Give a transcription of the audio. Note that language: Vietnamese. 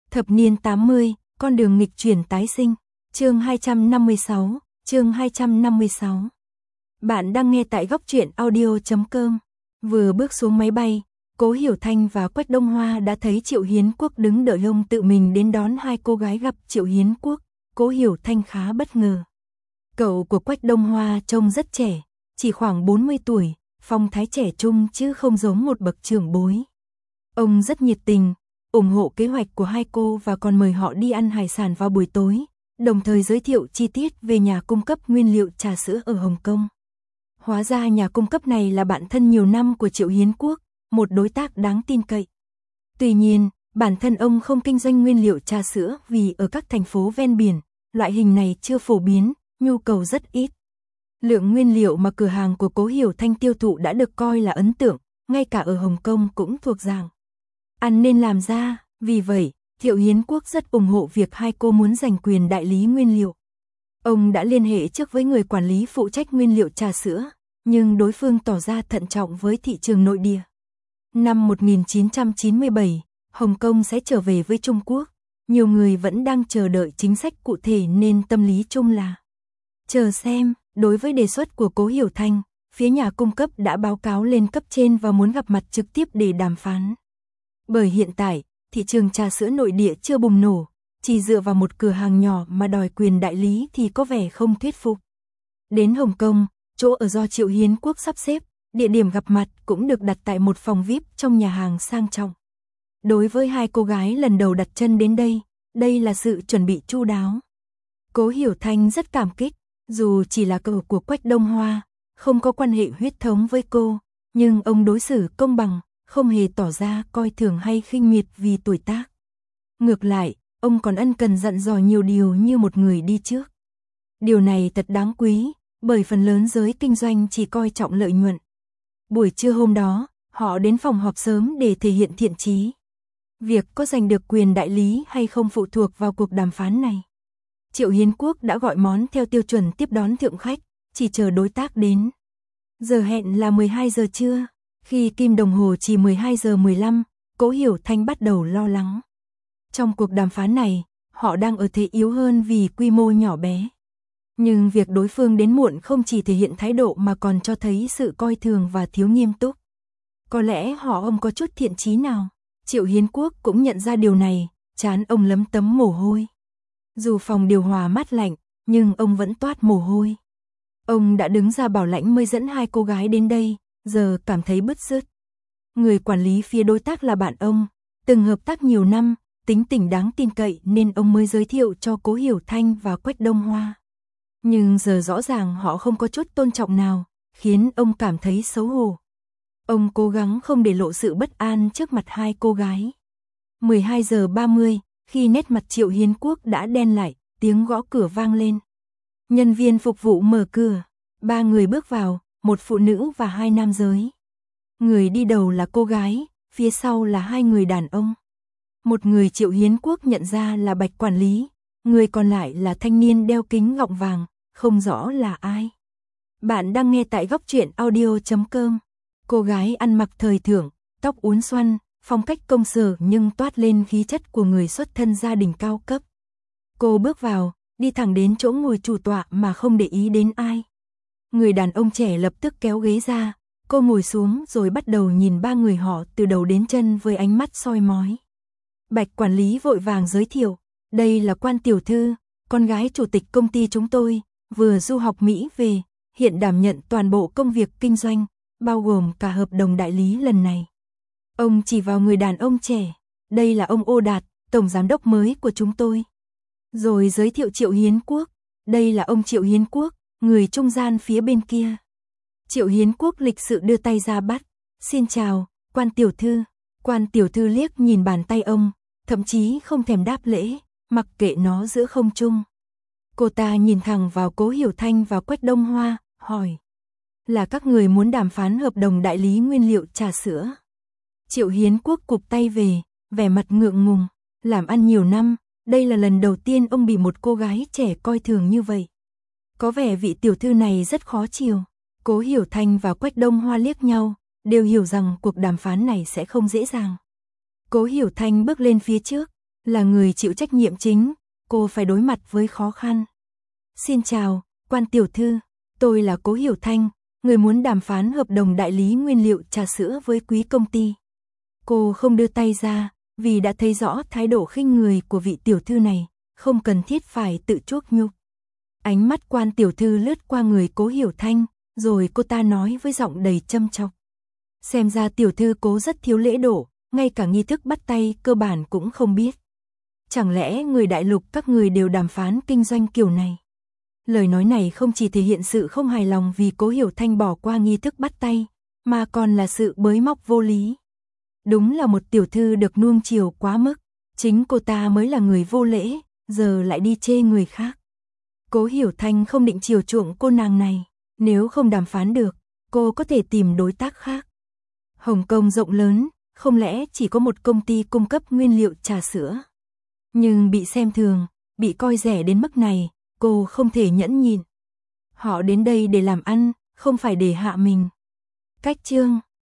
Thập niên 80, con đường nghịch chuyển tái sinh. Chương 256, chương 256. Bạn đang nghe tại góc truyện audio.com. Vừa bước xuống máy bay, Cố Hiểu Thanh và Quách Đông Hoa đã thấy Triệu Hiến Quốc đứng đợi ông tự mình đến đón hai cô gái. Gặp Triệu Hiến Quốc, Cố Hiểu Thanh khá bất ngờ. Cậu của Quách Đông Hoa trông rất trẻ, chỉ khoảng 40 tuổi, phong thái trẻ trung chứ không giống một bậc trưởng bối. Ông rất nhiệt tình, ủng hộ kế hoạch của hai cô và còn mời họ đi ăn hải sản vào buổi tối, đồng thời giới thiệu chi tiết về nhà cung cấp nguyên liệu trà sữa ở Hồng Kông. Hóa ra nhà cung cấp này là bạn thân nhiều năm của Triệu Hiến Quốc, một đối tác đáng tin cậy. Tuy nhiên, bản thân ông không kinh doanh nguyên liệu trà sữa vì ở các thành phố ven biển, loại hình này chưa phổ biến, nhu cầu rất ít. Lượng nguyên liệu mà cửa hàng của Cố Hiểu Thanh tiêu thụ đã được coi là ấn tượng, ngay cả ở Hồng Kông cũng thuộc dạng ăn nên làm ra, vì vậy, Triệu Hiến Quốc rất ủng hộ việc hai cô muốn giành quyền đại lý nguyên liệu. Ông đã liên hệ trước với người quản lý phụ trách nguyên liệu trà sữa, nhưng đối phương tỏ ra thận trọng với thị trường nội địa. Năm 1997, Hồng Kông sẽ trở về với Trung Quốc, nhiều người vẫn đang chờ đợi chính sách cụ thể nên tâm lý chung là chờ xem. Đối với đề xuất của Cố Hiểu Thanh, phía nhà cung cấp đã báo cáo lên cấp trên và muốn gặp mặt trực tiếp để đàm phán. Bởi hiện tại, thị trường trà sữa nội địa chưa bùng nổ, chỉ dựa vào một cửa hàng nhỏ mà đòi quyền đại lý thì có vẻ không thuyết phục. Đến Hồng Kông, chỗ ở do Triệu Hiến Quốc sắp xếp, địa điểm gặp mặt cũng được đặt tại một phòng VIP trong nhà hàng sang trọng. Đối với hai cô gái lần đầu đặt chân đến đây là sự chuẩn bị chu đáo. Cố Hiểu Thanh rất cảm kích, dù chỉ là cậu của Quách Đông Hoa, không có quan hệ huyết thống với cô, nhưng ông đối xử công bằng, không hề tỏ ra coi thường hay khinh miệt vì tuổi tác. Ngược lại, ông còn ân cần dặn dò nhiều điều như một người đi trước. Điều này thật đáng quý, bởi phần lớn giới kinh doanh chỉ coi trọng lợi nhuận. Buổi trưa hôm đó, họ đến phòng họp sớm để thể hiện thiện chí. Việc có giành được quyền đại lý hay không phụ thuộc vào cuộc đàm phán này. Triệu Hiến Quốc đã gọi món theo tiêu chuẩn tiếp đón thượng khách, chỉ chờ đối tác đến. Giờ hẹn là 12 giờ trưa. Khi kim đồng hồ chỉ 12 giờ 15, Cố Hiểu Thanh bắt đầu lo lắng. Trong cuộc đàm phán này, họ đang ở thế yếu hơn vì quy mô nhỏ bé. Nhưng việc đối phương đến muộn không chỉ thể hiện thái độ mà còn cho thấy sự coi thường và thiếu nghiêm túc. Có lẽ họ không có chút thiện chí nào. Triệu Hiến Quốc cũng nhận ra điều này, trán ông lấm tấm mồ hôi. Dù phòng điều hòa mát lạnh, nhưng ông vẫn toát mồ hôi. Ông đã đứng ra bảo lãnh mới dẫn hai cô gái đến đây, giờ cảm thấy bứt rứt. Người quản lý phía đối tác là bạn ông, từng hợp tác nhiều năm, tính tình đáng tin cậy nên ông mới giới thiệu cho Cố Hiểu Thanh và Quách Đông Hoa. Nhưng giờ rõ ràng họ không có chút tôn trọng nào, khiến ông cảm thấy xấu hổ. Ông cố gắng không để lộ sự bất an trước mặt hai cô gái. 12 giờ 30, khi nét mặt Triệu Hiến Quốc đã đen lại, tiếng gõ cửa vang lên. Nhân viên phục vụ mở cửa, ba người bước vào, một phụ nữ và hai nam giới. Người đi đầu là cô gái, phía sau là hai người đàn ông. Một người Triệu Hiến Quốc nhận ra là Bạch quản lý, người còn lại là thanh niên đeo kính gọng vàng, không rõ là ai. Bạn đang nghe tại góc truyện audio.com. Cô gái ăn mặc thời thượng, tóc uốn xoăn, phong cách công sở nhưng toát lên khí chất của người xuất thân gia đình cao cấp. Cô bước vào, đi thẳng đến chỗ ngồi chủ tọa mà không để ý đến ai. Người đàn ông trẻ lập tức kéo ghế ra, cô ngồi xuống rồi bắt đầu nhìn ba người họ từ đầu đến chân với ánh mắt soi mói. Bạch quản lý vội vàng giới thiệu, đây là Quan tiểu thư, con gái chủ tịch công ty chúng tôi, vừa du học Mỹ về, hiện đảm nhận toàn bộ công việc kinh doanh, bao gồm cả hợp đồng đại lý lần này. Ông chỉ vào người đàn ông trẻ, đây là ông Ô Đạt, tổng giám đốc mới của chúng tôi. Rồi giới thiệu Triệu Hiến Quốc, đây là ông Triệu Hiến Quốc, người trung gian phía bên kia. Triệu Hiến Quốc lịch sự đưa tay ra bắt, xin chào, Quan tiểu thư. Quan tiểu thư liếc nhìn bàn tay ông, thậm chí không thèm đáp lễ, mặc kệ nó giữa không trung. Cô ta nhìn thẳng vào Cố Hiểu Thanh và Quách Đông Hoa, hỏi. Là các người muốn đàm phán hợp đồng đại lý nguyên liệu trà sữa? Triệu Hiến Quốc cụp tay về, vẻ mặt ngượng ngùng, làm ăn nhiều năm, đây là lần đầu tiên ông bị một cô gái trẻ coi thường như vậy. Có vẻ vị tiểu thư này rất khó chiều. Cố Hiểu Thanh và Quách Đông Hoa liếc nhau, đều hiểu rằng cuộc đàm phán này sẽ không dễ dàng. Cố Hiểu Thanh bước lên phía trước, Là người chịu trách nhiệm chính, cô phải đối mặt với khó khăn. Xin chào, Quan tiểu thư, tôi là Cố Hiểu Thanh, người muốn đàm phán hợp đồng đại lý nguyên liệu trà sữa với quý công ty. Cô không đưa tay ra, vì đã thấy rõ thái độ khinh người của vị tiểu thư này, không cần thiết phải tự chuốc nhục. Ánh mắt Quan tiểu thư lướt qua người Cố Hiểu Thanh, rồi cô ta nói với giọng đầy châm chọc. Xem ra tiểu thư Cố rất thiếu lễ độ, ngay cả nghi thức bắt tay cơ bản cũng không biết. Chẳng lẽ người đại lục các người đều đàm phán kinh doanh kiểu này? Lời nói này không chỉ thể hiện sự không hài lòng vì Cố Hiểu Thanh bỏ qua nghi thức bắt tay, mà còn là sự bới móc vô lý. Đúng là một tiểu thư được nuông chiều quá mức, chính cô ta mới là người vô lễ, giờ lại đi chê người khác. Cố Hiểu Thanh không định chiều chuộng cô nàng này, nếu không đàm phán được, cô có thể tìm đối tác khác. Hồng Kông rộng lớn, không lẽ chỉ có một công ty cung cấp nguyên liệu trà sữa? Nhưng bị xem thường, bị coi rẻ đến mức này, cô không thể nhẫn nhịn. Họ đến đây để làm ăn, không phải để hạ mình. Cách chương